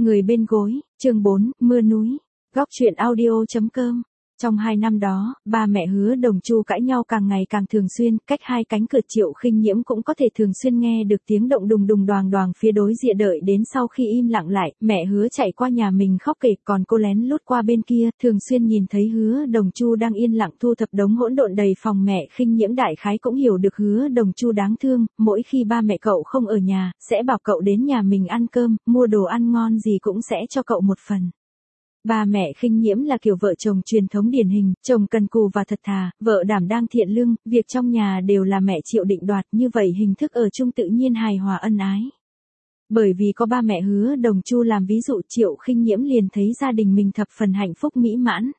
Người bên gối, chương 4, mưa núi. Góc truyện audio.com. Trong 2 năm đó, ba mẹ Hứa Đồng Chu cãi nhau càng ngày càng thường xuyên, cách hai cánh cửa Triệu Khinh Nhiễm cũng có thể thường xuyên nghe được tiếng động đùng đùng đoàng đoàng phía đối diện. Đợi đến sau khi im lặng lại, mẹ Hứa chạy qua nhà mình khóc kể, còn cô lén lút qua bên kia, thường xuyên nhìn thấy Hứa Đồng Chu đang yên lặng thu thập đống hỗn độn đầy phòng. Mẹ Khinh Nhiễm đại khái cũng hiểu được Hứa Đồng Chu đáng thương, mỗi khi ba mẹ cậu không ở nhà, sẽ bảo cậu đến nhà mình ăn cơm, mua đồ ăn ngon gì cũng sẽ cho cậu một phần. Ba mẹ Khinh Nhiễm là kiểu vợ chồng truyền thống điển hình, chồng cần cù và thật thà, vợ đảm đang thiện lương, việc trong nhà đều là mẹ chịu định đoạt, như vậy hình thức ở chung tự nhiên hài hòa ân ái. Bởi vì có ba mẹ Hứa Đồng Chu làm ví dụ, Triệu Khinh Nhiễm liền thấy gia đình mình thập phần hạnh phúc mỹ mãn.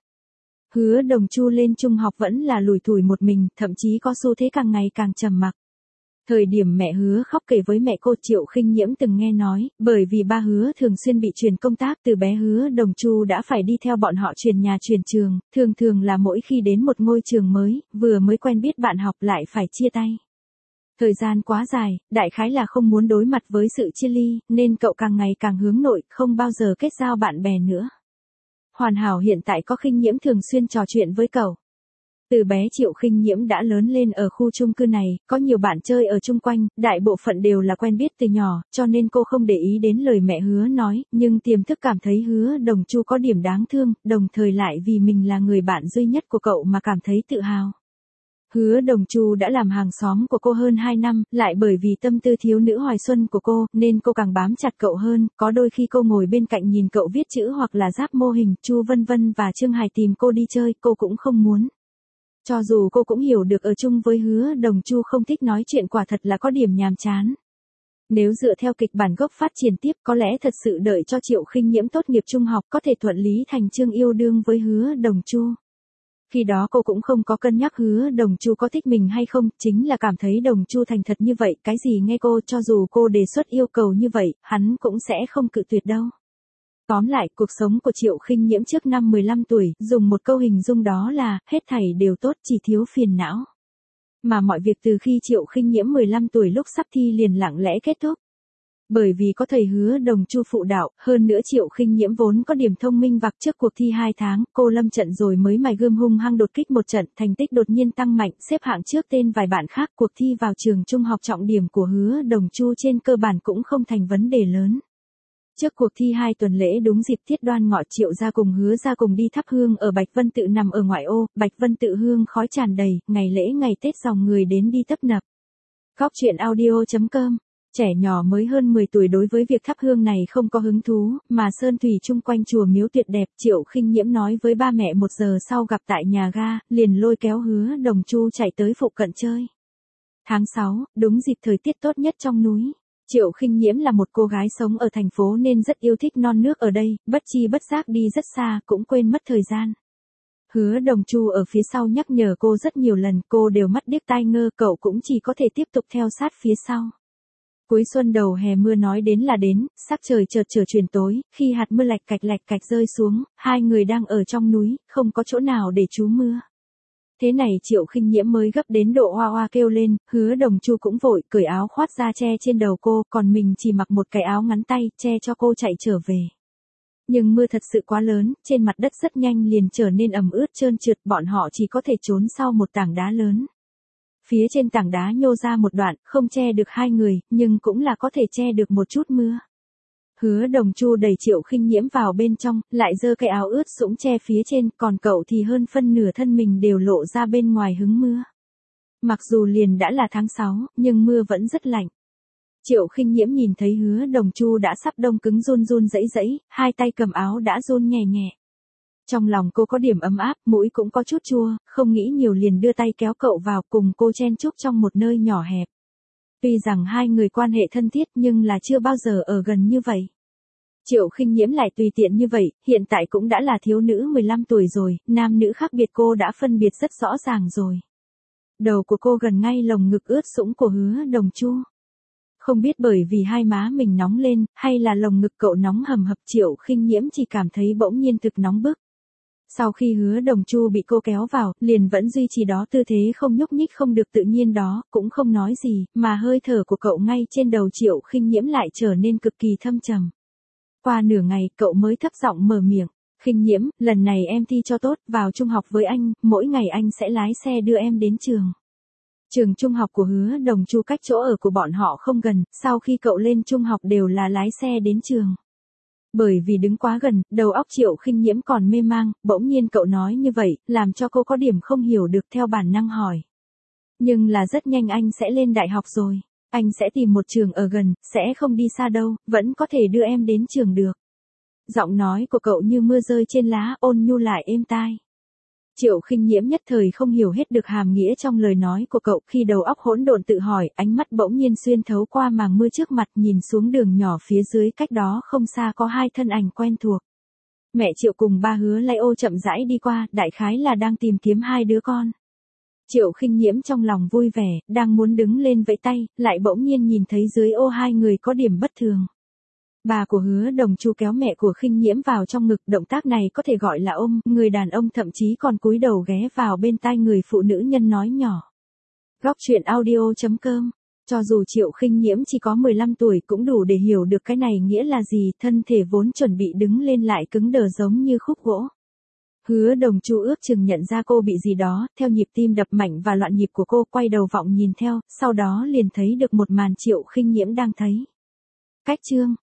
Hứa Đồng Chu lên trung học vẫn là lủi thủi một mình, thậm chí có xu thế càng ngày càng trầm mặc. Thời điểm mẹ Hứa khóc kể với mẹ cô, Triệu Khinh Nhiễm từng nghe nói, bởi vì ba Hứa thường xuyên bị chuyển công tác, từ bé Hứa Đồng Chu đã phải đi theo bọn họ chuyển nhà chuyển trường, thường là mỗi khi đến một ngôi trường mới, vừa mới quen biết bạn học lại phải chia tay. Thời gian quá dài, đại khái là không muốn đối mặt với sự chia ly, nên cậu càng ngày càng hướng nội, không bao giờ kết giao bạn bè nữa. Hoàn hảo hiện tại có Khinh Nhiễm thường xuyên trò chuyện với cậu. Từ bé Triệu Khinh Nhiễm đã lớn lên ở khu chung cư này, có nhiều bạn chơi ở chung quanh, đại bộ phận đều là quen biết từ nhỏ, cho nên cô không để ý đến lời mẹ Hứa nói, nhưng tiềm thức cảm thấy Hứa Đồng Chu có điểm đáng thương, đồng thời lại vì mình là người bạn duy nhất của cậu mà cảm thấy tự hào. Hứa Đồng Chu đã làm hàng xóm của cô hơn 2 năm, lại bởi vì tâm tư thiếu nữ hoài xuân của cô, nên cô càng bám chặt cậu hơn, có đôi khi cô ngồi bên cạnh nhìn cậu viết chữ hoặc là ráp mô hình, Chu Vân Vân và Trương Hải tìm cô đi chơi, cô cũng không muốn. Cho dù cô cũng hiểu được ở chung với Hứa Đồng Chu không thích nói chuyện quả thật là có điểm nhàm chán. Nếu dựa theo kịch bản gốc phát triển tiếp, có lẽ thật sự đợi cho Triệu Khinh Nhiễm tốt nghiệp trung học có thể thuận lý thành chương yêu đương với Hứa Đồng Chu. Khi đó cô cũng không có cân nhắc Hứa Đồng Chu có thích mình hay không, chính là cảm thấy Đồng Chu thành thật như vậy, cái gì nghe cô, cho dù cô đề xuất yêu cầu như vậy, hắn cũng sẽ không cự tuyệt đâu. Tóm lại, cuộc sống của Triệu Khinh Nhiễm trước năm 15 tuổi, dùng một câu hình dung đó là, hết thảy đều tốt, chỉ thiếu phiền não. Mà mọi việc từ khi Triệu Khinh Nhiễm 15 tuổi lúc sắp thi liền lặng lẽ kết thúc. Bởi vì có thầy Hứa Đồng Chu phụ đạo, hơn nữa Triệu Khinh Nhiễm vốn có điểm thông minh vạc, trước cuộc thi 2 tháng, cô lâm trận rồi mới mài gươm hung hăng đột kích một trận, thành tích đột nhiên tăng mạnh, xếp hạng trước tên vài bạn khác. Cuộc thi vào trường trung học trọng điểm của Hứa Đồng Chu trên cơ bản cũng không thành vấn đề lớn. Trước cuộc thi 2 tuần lễ đúng dịp Tiết Đoan Ngọ, Triệu gia cùng Hứa gia cùng đi thắp hương ở Bạch Vân Tự nằm ở ngoại ô, Bạch Vân Tự hương khói tràn đầy, ngày lễ ngày Tết dòng người đến đi tấp nập. Góc truyện audio.com. Trẻ nhỏ mới hơn 10 tuổi đối với việc thắp hương này không có hứng thú, mà sơn thủy chung quanh chùa miếu tuyệt đẹp. Triệu Khinh Nhiễm nói với ba mẹ 1 giờ sau gặp tại nhà ga, liền lôi kéo Hứa Đồng Chu chạy tới phụ cận chơi. Tháng 6, đúng dịp thời tiết tốt nhất trong núi. Triệu Khinh Nhiễm là một cô gái sống ở thành phố nên rất yêu thích non nước ở đây, bất chi bất giác đi rất xa, cũng quên mất thời gian. Hứa Đồng Chu ở phía sau nhắc nhở cô rất nhiều lần, cô đều mắt điếc tai ngơ, cậu cũng chỉ có thể tiếp tục theo sát phía sau. Cuối xuân đầu hè mưa nói đến là đến, sắc trời chợt trở chuyển tối, khi hạt mưa lạch cạch rơi xuống, hai người đang ở trong núi, không có chỗ nào để trú mưa. Thế này Triệu Khinh Nhiễm mới gấp đến độ hoa hoa kêu lên, Hứa Đồng Chu cũng vội, cởi áo khoác ra che trên đầu cô, còn mình chỉ mặc một cái áo ngắn tay, che cho cô chạy trở về. Nhưng mưa thật sự quá lớn, trên mặt đất rất nhanh liền trở nên ẩm ướt trơn trượt, bọn họ chỉ có thể trốn sau một tảng đá lớn. Phía trên tảng đá nhô ra một đoạn, không che được hai người, nhưng cũng là có thể che được một chút mưa. Hứa Đồng Chu đẩy Triệu Khinh Nhiễm vào bên trong, lại giơ cái áo ướt sũng che phía trên, còn cậu thì hơn phân nửa thân mình đều lộ ra bên ngoài hứng mưa. Mặc dù liền đã là tháng 6, nhưng mưa vẫn rất lạnh. Triệu Khinh Nhiễm nhìn thấy Hứa Đồng Chu đã sắp đông cứng run run rẩy rẩy, hai tay cầm áo đã run nhẹ nhẹ. Trong lòng cô có điểm ấm áp, mũi cũng có chút chua, không nghĩ nhiều liền đưa tay kéo cậu vào cùng cô chen chúc trong một nơi nhỏ hẹp. Tuy rằng hai người quan hệ thân thiết nhưng là chưa bao giờ ở gần như vậy. Triệu Khinh Nhiễm lại tùy tiện như vậy, hiện tại cũng đã là thiếu nữ 15 tuổi rồi, nam nữ khác biệt cô đã phân biệt rất rõ ràng rồi. Đầu của cô gần ngay lồng ngực ướt sũng của Hứa Đồng Chu. Không biết bởi vì hai má mình nóng lên, hay là lồng ngực cậu nóng hầm hập, Triệu Khinh Nhiễm chỉ cảm thấy bỗng nhiên thực nóng bức. Sau khi Hứa Đồng Chu bị cô kéo vào, liền vẫn duy trì đó tư thế không nhúc nhích không được tự nhiên đó, cũng không nói gì, mà hơi thở của cậu ngay trên đầu Triệu Khinh Nhiễm lại trở nên cực kỳ thâm trầm. Qua nửa ngày, cậu mới thấp giọng mở miệng. Khinh Nhiễm, lần này em thi cho tốt, vào trung học với anh, mỗi ngày anh sẽ lái xe đưa em đến trường. Trường trung học của Hứa Đồng Chu cách chỗ ở của bọn họ không gần, sau khi cậu lên trung học đều là lái xe đến trường. Bởi vì đứng quá gần, đầu óc Triệu Khinh Nhiễm còn mê mang, bỗng nhiên cậu nói như vậy, làm cho cô có điểm không hiểu được theo bản năng hỏi. Nhưng là rất nhanh anh sẽ lên đại học rồi. Anh sẽ tìm một trường ở gần, sẽ không đi xa đâu, vẫn có thể đưa em đến trường được. Giọng nói của cậu như mưa rơi trên lá, ôn nhu lại êm tai. Triệu Khinh Nhiễm nhất thời không hiểu hết được hàm nghĩa trong lời nói của cậu, khi đầu óc hỗn độn tự hỏi, ánh mắt bỗng nhiên xuyên thấu qua màng mưa trước mặt, nhìn xuống đường nhỏ phía dưới, cách đó không xa có hai thân ảnh quen thuộc. Mẹ Triệu cùng ba Hứa Lai Ô chậm rãi đi qua, đại khái là đang tìm kiếm hai đứa con. Triệu Khinh Nhiễm trong lòng vui vẻ, đang muốn đứng lên vẫy tay, lại bỗng nhiên nhìn thấy dưới ô hai người có điểm bất thường. Bà của Hứa Đồng Chu kéo mẹ của Khinh Nhiễm vào trong ngực, động tác này có thể gọi là ôm, người đàn ông thậm chí còn cúi đầu ghé vào bên tai người phụ nữ nhân nói nhỏ. Góc truyện audio.com. Cho dù Triệu Khinh Nhiễm chỉ có 15 tuổi cũng đủ để hiểu được cái này nghĩa là gì, thân thể vốn chuẩn bị đứng lên lại cứng đờ giống như khúc gỗ. Hứa Đồng Chu ước chừng nhận ra cô bị gì đó, theo nhịp tim đập mạnh và loạn nhịp của cô, quay đầu vọng nhìn theo, sau đó liền thấy được một màn Triệu Khinh Nhiễm đang thấy. Cách chương